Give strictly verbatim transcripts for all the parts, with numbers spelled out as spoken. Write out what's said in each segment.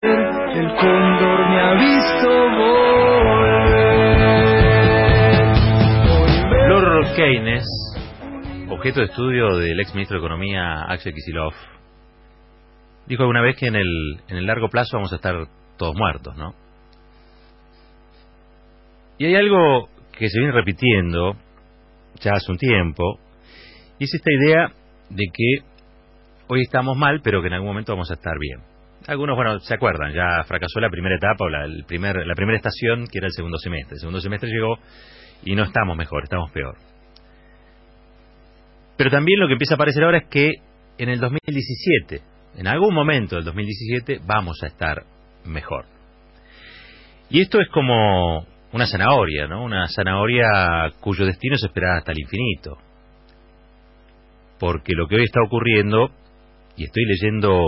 El cóndor me ha visto volver. Lord Keynes, objeto de estudio del ex ministro de Economía Axel Kicillof, dijo alguna vez que en el, en el largo plazo vamos a estar todos muertos, ¿no? Y hay algo que se viene repitiendo ya hace un tiempo, y es esta idea de que hoy estamos mal, pero que en algún momento vamos a estar bien. Algunos, bueno, se acuerdan, ya fracasó la primera etapa o la, el primer, la primera estación, que era el segundo semestre. El segundo semestre llegó y no estamos mejor, estamos peor. Pero también lo que empieza a aparecer ahora es que en el dos mil diecisiete, en algún momento del dos mil diecisiete, vamos a estar mejor. Y esto es como una zanahoria, ¿no? Una zanahoria cuyo destino es esperar hasta el infinito. Porque lo que hoy está ocurriendo, y estoy leyendo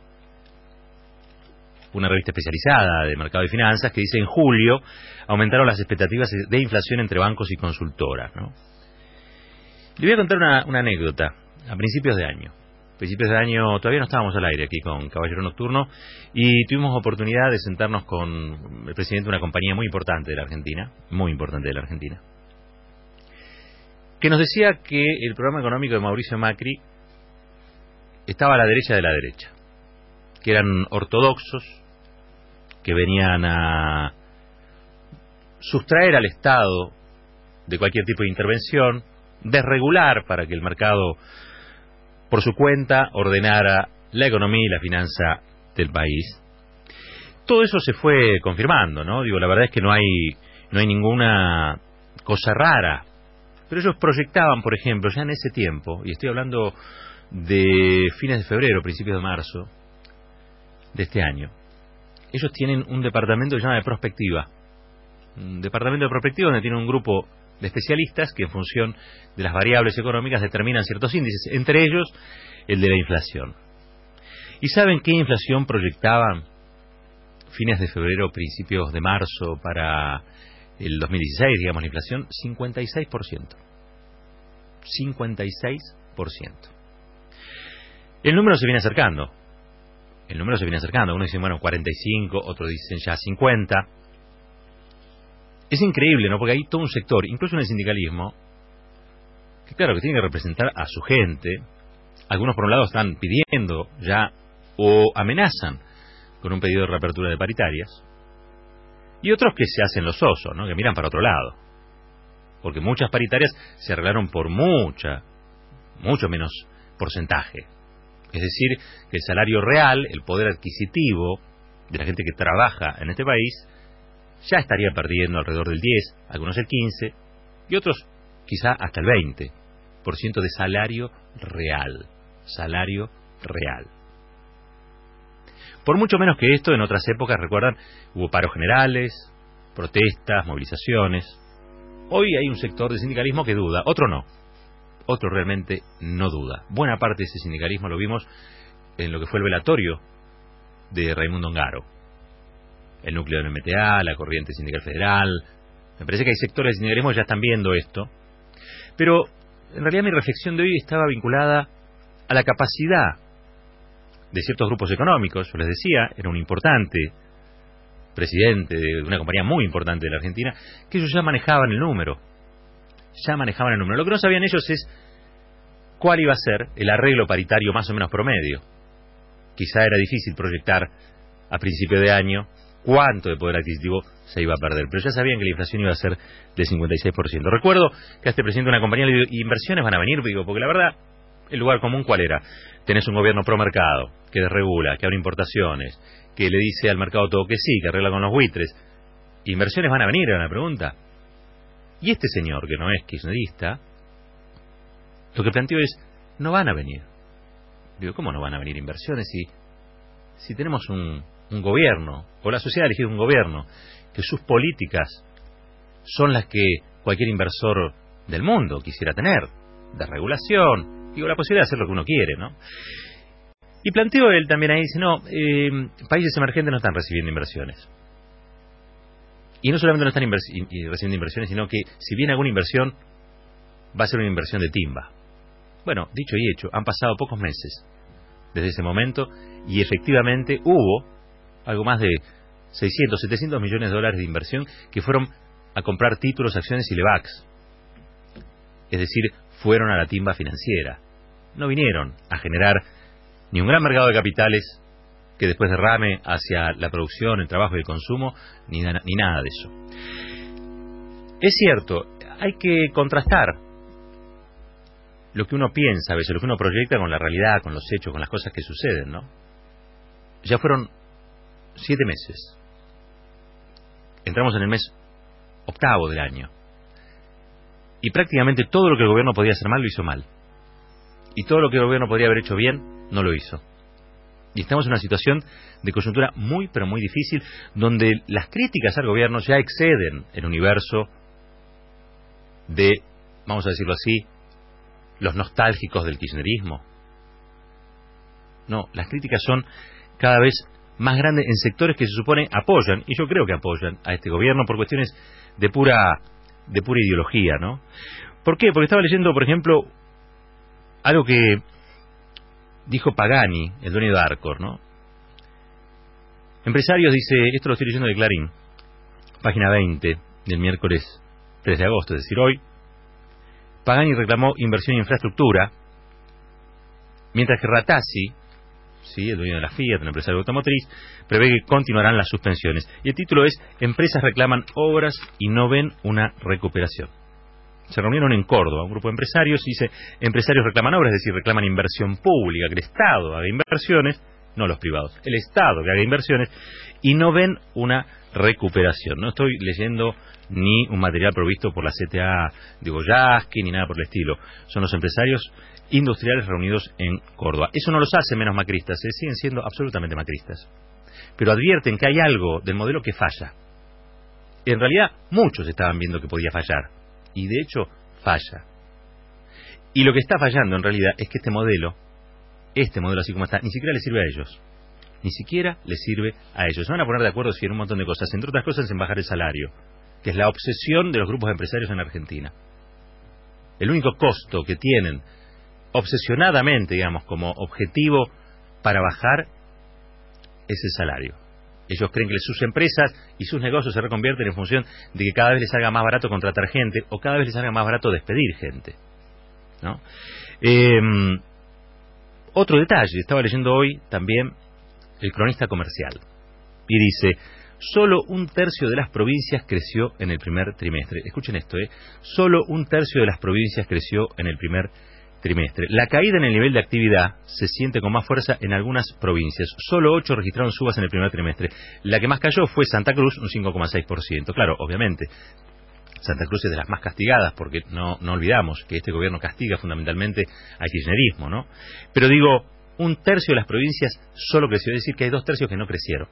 una revista especializada de mercado de finanzas que dice en julio aumentaron las expectativas de inflación entre bancos y consultoras, ¿no? Le voy a contar una, una anécdota. A principios de año, principios de año todavía no estábamos al aire aquí con Caballero Nocturno y tuvimos oportunidad de sentarnos con el presidente de una compañía muy importante de la Argentina, muy importante de la Argentina, que nos decía que el programa económico de Mauricio Macri estaba a la derecha de la derecha, que eran ortodoxos, que venían a sustraer al Estado de cualquier tipo de intervención, desregular para que el mercado, por su cuenta, ordenara la economía y la finanza del país. Todo eso se fue confirmando, ¿no? Digo, la verdad es que no hay, no hay ninguna cosa rara. Pero ellos proyectaban, por ejemplo, ya en ese tiempo, y estoy hablando de fines de febrero, principios de marzo de este año, ellos tienen un departamento que se llama de prospectiva. Un departamento de prospectiva donde tiene un grupo de especialistas que en función de las variables económicas determinan ciertos índices, entre ellos el de la inflación. ¿Y saben qué inflación proyectaban fines de febrero, principios de marzo para el dos mil dieciséis, digamos, la inflación? cincuenta y seis por ciento. cincuenta y seis por ciento. El número se viene acercando. El número se viene acercando. Unos dicen, bueno, cuarenta y cinco, otros dicen ya cincuenta. Es increíble, ¿no? Porque hay todo un sector, incluso en el sindicalismo, que claro, que tiene que representar a su gente. Algunos por un lado están pidiendo ya o amenazan con un pedido de reapertura de paritarias, y otros que se hacen los osos, ¿no? Que miran para otro lado. Porque muchas paritarias se arreglaron por mucha, mucho menos porcentaje. Es decir, que el salario real, el poder adquisitivo de la gente que trabaja en este país, ya estaría perdiendo alrededor del diez, algunos el quince, y otros quizá hasta el veinte por ciento de salario real. Salario real. Por mucho menos que esto, en otras épocas, recuerdan, hubo paros generales, protestas, movilizaciones. Hoy hay un sector de sindicalismo que duda, otro no. Otro realmente no duda. Buena parte de ese sindicalismo lo vimos en lo que fue el velatorio de Raimundo Ongaro. El núcleo del M T A, la Corriente Sindical Federal. Me parece que hay sectores de sindicalismo que ya están viendo esto. Pero en realidad mi reflexión de hoy estaba vinculada a la capacidad de ciertos grupos económicos. Yo les decía, era un importante presidente de una compañía muy importante de la Argentina, que ellos ya manejaban el número. Ya manejaban el número. Lo que no sabían ellos es cuál iba a ser el arreglo paritario más o menos promedio. Quizá era difícil proyectar a principio de año cuánto de poder adquisitivo se iba a perder, pero ya sabían que la inflación iba a ser del cincuenta y seis por ciento. Recuerdo que a este presidente de una compañía le digo, inversiones van a venir, digo, porque la verdad, el lugar común, ¿cuál era? Tenés un gobierno pro mercado, que desregula, que abre importaciones, que le dice al mercado todo que sí, que arregla con los buitres. ¿Inversiones van a venir? Era una pregunta. Y este señor, que no es kirchnerista, lo que planteó es, no van a venir. Digo, ¿cómo no van a venir inversiones si, si tenemos un, un gobierno, o la sociedad ha elegido un gobierno, que sus políticas son las que cualquier inversor del mundo quisiera tener, de regulación, digo, la posibilidad de hacer lo que uno quiere, ¿no? Y planteó él también ahí, dice, no, eh, países emergentes no están recibiendo inversiones. Y no solamente no están invers- in- recibiendo inversiones, sino que si viene alguna inversión, va a ser una inversión de timba. Bueno, dicho y hecho, han pasado pocos meses desde ese momento y efectivamente hubo algo más de seiscientos, setecientos millones de dólares de inversión que fueron a comprar títulos, acciones y Levax. Es decir, fueron a la timba financiera. No vinieron a generar ni un gran mercado de capitales que después derrame hacia la producción, el trabajo y el consumo, ni, ni nada de eso. Es cierto, hay que contrastar lo que uno piensa a veces, lo que uno proyecta con la realidad, con los hechos, con las cosas que suceden, ¿no? Ya fueron siete meses. Entramos en el mes octavo del año. Y prácticamente todo lo que el gobierno podía hacer mal, lo hizo mal. Y todo lo que el gobierno podría haber hecho bien, no lo hizo. Y estamos en una situación de coyuntura muy, pero muy difícil, donde las críticas al gobierno ya exceden el universo de, vamos a decirlo así, los nostálgicos del kirchnerismo. No, las críticas son cada vez más grandes en sectores que se supone apoyan, y yo creo que apoyan a este gobierno por cuestiones de pura, de pura ideología, ¿no? ¿Por qué? Porque estaba leyendo, por ejemplo, algo que dijo Pagani, el dueño de Arcor, ¿no? Empresarios, dice, esto lo estoy leyendo de Clarín, página veinte del miércoles tres de agosto, es decir, hoy. Pagani reclamó inversión en infraestructura, mientras que Ratazzi, sí, el dueño de la Fiat, el empresario automotriz, prevé que continuarán las suspensiones. Y el título es: Empresas reclaman obras y no ven una recuperación. Se reunieron en Córdoba un grupo de empresarios y dice: empresarios reclaman obras, es decir, reclaman inversión pública, que el Estado haga inversiones, no los privados, el Estado que haga inversiones, y no ven una recuperación. No estoy leyendo ni un material provisto por la C T A de Goyaski, ni nada por el estilo. Son los empresarios industriales reunidos en Córdoba. Eso no los hace menos macristas, ¿eh? Siguen siendo absolutamente macristas. Pero advierten que hay algo del modelo que falla. En realidad, muchos estaban viendo que podía fallar. Y de hecho, falla. Y lo que está fallando en realidad es que este modelo, este modelo así como está, ni siquiera le sirve a ellos. Ni siquiera le sirve a ellos. Se van a poner de acuerdo si en un montón de cosas, entre otras cosas en bajar el salario, que es la obsesión de los grupos de empresarios en Argentina. El único costo que tienen obsesionadamente, digamos, como objetivo para bajar es el salario. Ellos creen que sus empresas y sus negocios se reconvierten en función de que cada vez les salga más barato contratar gente o cada vez les salga más barato despedir gente, ¿no? Eh, otro detalle, estaba leyendo hoy también el Cronista Comercial y dice: solo un tercio de las provincias creció en el primer trimestre. Escuchen esto, ¿eh? Solo un tercio de las provincias creció en el primer trimestre. La caída en el nivel de actividad se siente con más fuerza en algunas provincias. Solo ocho registraron subas en el primer trimestre. La que más cayó fue Santa Cruz, un cinco coma seis por ciento. Claro, obviamente, Santa Cruz es de las más castigadas, porque no, no olvidamos que este gobierno castiga fundamentalmente al kirchnerismo, ¿no? Pero digo, un tercio de las provincias solo creció, es decir, que hay dos tercios que no crecieron.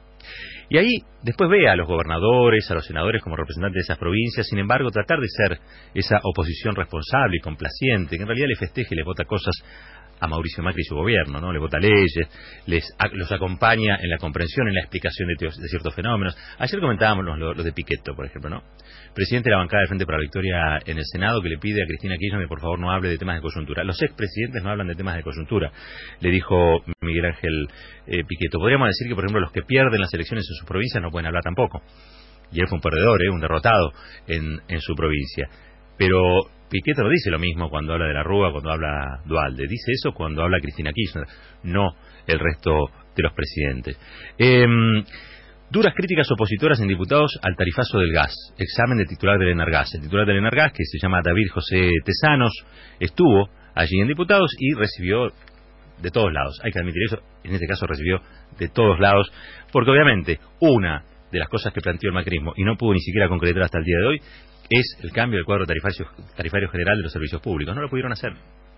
Y ahí después ve a los gobernadores, a los senadores como representantes de esas provincias, sin embargo, tratar de ser esa oposición responsable y complaciente, que en realidad le festeja y le vota cosas a Mauricio Macri y su gobierno, ¿no? Le vota leyes, les a, los acompaña en la comprensión, en la explicación de, teos, de ciertos fenómenos. Ayer comentábamos los, los de Pichetto, por ejemplo, ¿no? Presidente de la bancada del Frente para la Victoria en el Senado, que le pide a Cristina Kirchner que por favor no hable de temas de coyuntura. Los expresidentes no hablan de temas de coyuntura, le dijo Miguel Ángel eh, Pichetto. Podríamos decir que, por ejemplo, los que pierden las elecciones en sus provincias no pueden hablar tampoco. Y él fue un perdedor, ¿eh? Un derrotado en, en su provincia. Pero Pichetto no dice lo mismo cuando habla de la Rúa, cuando habla Duhalde. Dice eso cuando habla Cristina Kirchner, no el resto de los presidentes. Eh, duras críticas opositoras en diputados al tarifazo del gas. Examen de titular del Enargas. El titular del Enargas, que se llama David José Tesanos, estuvo allí en diputados y recibió de todos lados. Hay que admitir eso. En este caso recibió de todos lados, porque obviamente una de las cosas que planteó el macrismo y no pudo ni siquiera concretar hasta el día de hoy es el cambio del cuadro tarifario, tarifario general de los servicios públicos. No lo pudieron hacer.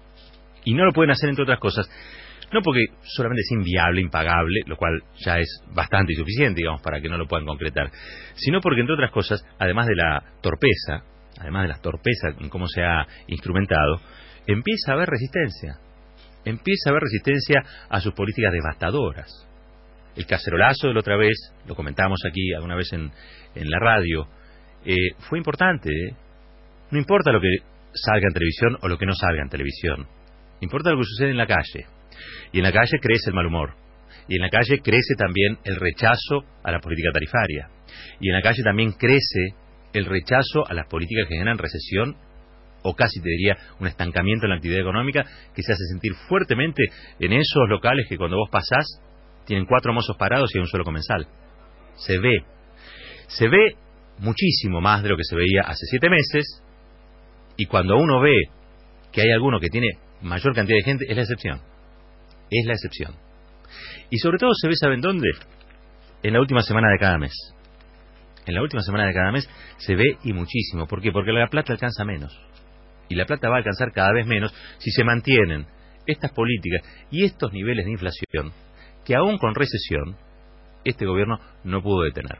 Y no lo pueden hacer, entre otras cosas, no porque solamente es inviable, impagable, lo cual ya es bastante insuficiente, digamos, para que no lo puedan concretar, sino porque, entre otras cosas, además de la torpeza, además de la torpeza en cómo se ha instrumentado, empieza a haber resistencia. Empieza a haber resistencia a sus políticas devastadoras. El cacerolazo de la otra vez, lo comentábamos aquí alguna vez en, en la radio, eh, fue importante, ¿eh? No importa lo que salga en televisión o lo que no salga en televisión. Importa lo que sucede en la calle. Y en la calle crece el mal humor. Y en la calle crece también el rechazo a la política tarifaria. Y en la calle también crece el rechazo a las políticas que generan recesión, o casi te diría un estancamiento en la actividad económica, que se hace sentir fuertemente en esos locales que cuando vos pasás tienen cuatro mozos parados y hay un solo comensal. Se ve. Se ve muchísimo más de lo que se veía hace siete meses, y cuando uno ve que hay alguno que tiene mayor cantidad de gente, es la excepción. Es la excepción. Y sobre todo se ve, ¿saben dónde? En la última semana de cada mes. En la última semana de cada mes se ve y muchísimo. ¿Por qué? Porque la plata alcanza menos. Y la plata va a alcanzar cada vez menos si se mantienen estas políticas y estos niveles de inflación que aún con recesión este gobierno no pudo detener.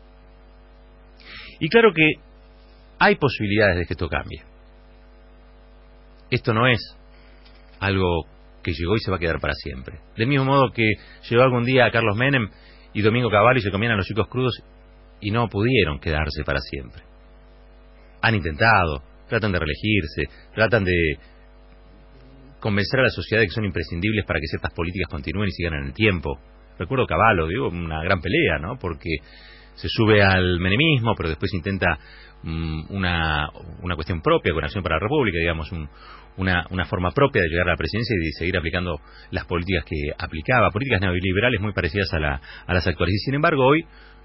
Y claro que hay posibilidades de que esto cambie. Esto no es algo que llegó y se va a quedar para siempre. Del mismo modo que llegó algún día a Carlos Menem y Domingo Cavallo y se comían a los chicos crudos y no pudieron quedarse para siempre. Han intentado, tratan de reelegirse, tratan de convencer a la sociedad de que son imprescindibles para que ciertas políticas continúen y sigan en el tiempo. Recuerdo Cavallo, digo, una gran pelea, ¿no? Porque se sube al menemismo, pero después intenta um, una, una cuestión propia con Acción para la República, digamos, un, una, una forma propia de llegar a la presidencia y de seguir aplicando las políticas que aplicaba, políticas neoliberales muy parecidas a, la, a las actuales. Y sin embargo, hoy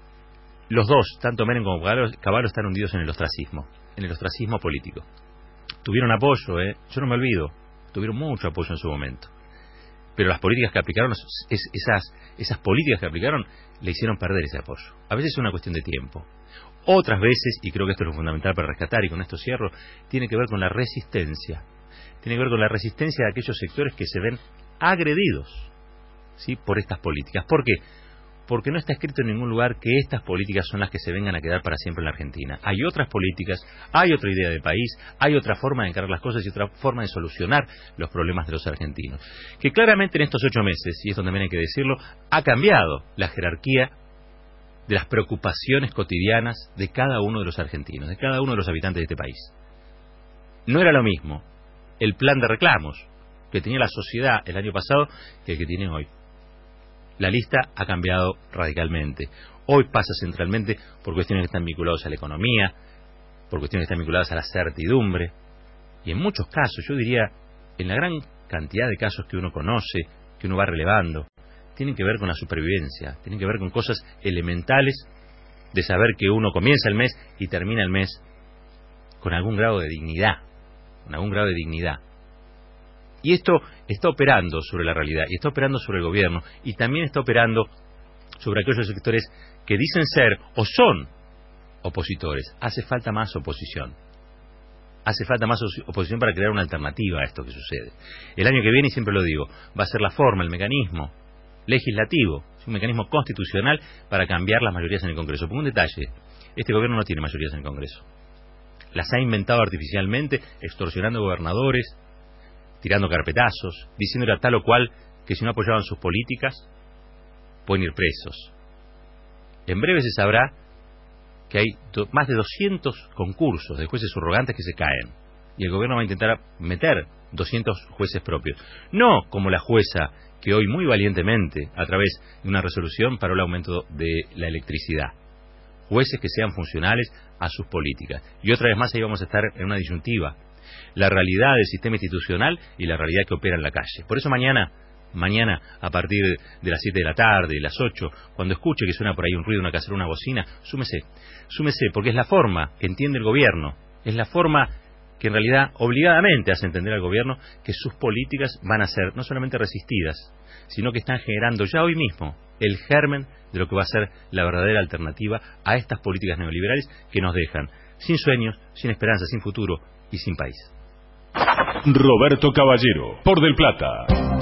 los dos, tanto Menem como Cavallo, están hundidos en el ostracismo, en el ostracismo político. Tuvieron apoyo, ¿eh? Yo no me olvido, tuvieron mucho apoyo en su momento. Pero las políticas que aplicaron, es, esas, esas políticas que aplicaron, le hicieron perder ese apoyo. A veces es una cuestión de tiempo. Otras veces, y creo que esto es lo fundamental para rescatar, y con esto cierro, tiene que ver con la resistencia. Tiene que ver con la resistencia de aquellos sectores que se ven agredidos, ¿sí?, por estas políticas. ¿Por qué? Porque no está escrito en ningún lugar que estas políticas son las que se vengan a quedar para siempre en la Argentina. Hay otras políticas, hay otra idea de país, hay otra forma de encarar las cosas y otra forma de solucionar los problemas de los argentinos. Que claramente en estos ocho meses, y esto también hay que decirlo, ha cambiado la jerarquía de las preocupaciones cotidianas de cada uno de los argentinos, de cada uno de los habitantes de este país. No era lo mismo el plan de reclamos que tenía la sociedad el año pasado que el que tiene hoy. La lista ha cambiado radicalmente. Hoy pasa centralmente por cuestiones que están vinculadas a la economía, por cuestiones que están vinculadas a la certidumbre, y en muchos casos, yo diría, en la gran cantidad de casos que uno conoce, que uno va relevando, tienen que ver con la supervivencia, tienen que ver con cosas elementales de saber que uno comienza el mes y termina el mes con algún grado de dignidad, con algún grado de dignidad. Y esto está operando sobre la realidad, y está operando sobre el gobierno, y también está operando sobre aquellos sectores que dicen ser o son opositores. Hace falta más oposición. Hace falta más oposición para crear una alternativa a esto que sucede. El año que viene, y siempre lo digo, va a ser la forma, el mecanismo legislativo, un mecanismo constitucional para cambiar las mayorías en el Congreso. Por un detalle, este gobierno no tiene mayorías en el Congreso. Las ha inventado artificialmente, extorsionando gobernadores, tirando carpetazos, diciéndole a tal o cual que si no apoyaban sus políticas, pueden ir presos. En breve se sabrá que hay do, más de doscientos concursos de jueces subrogantes que se caen, y el gobierno va a intentar meter doscientos jueces propios. No como la jueza que hoy muy valientemente, a través de una resolución, paró el aumento de la electricidad. Jueces que sean funcionales a sus políticas. Y otra vez más ahí vamos a estar en una disyuntiva. La realidad del sistema institucional y la realidad que opera en la calle. Por eso mañana, mañana a partir de las siete de la tarde, las ocho, cuando escuche que suena por ahí un ruido, una cacerola, una bocina, súmese, súmese, porque es la forma que entiende el gobierno, es la forma que en realidad obligadamente hace entender al gobierno que sus políticas van a ser no solamente resistidas, sino que están generando ya hoy mismo el germen de lo que va a ser la verdadera alternativa a estas políticas neoliberales que nos dejan sin sueños, sin esperanza, sin futuro y sin país. Roberto Caballero, por Del Plata.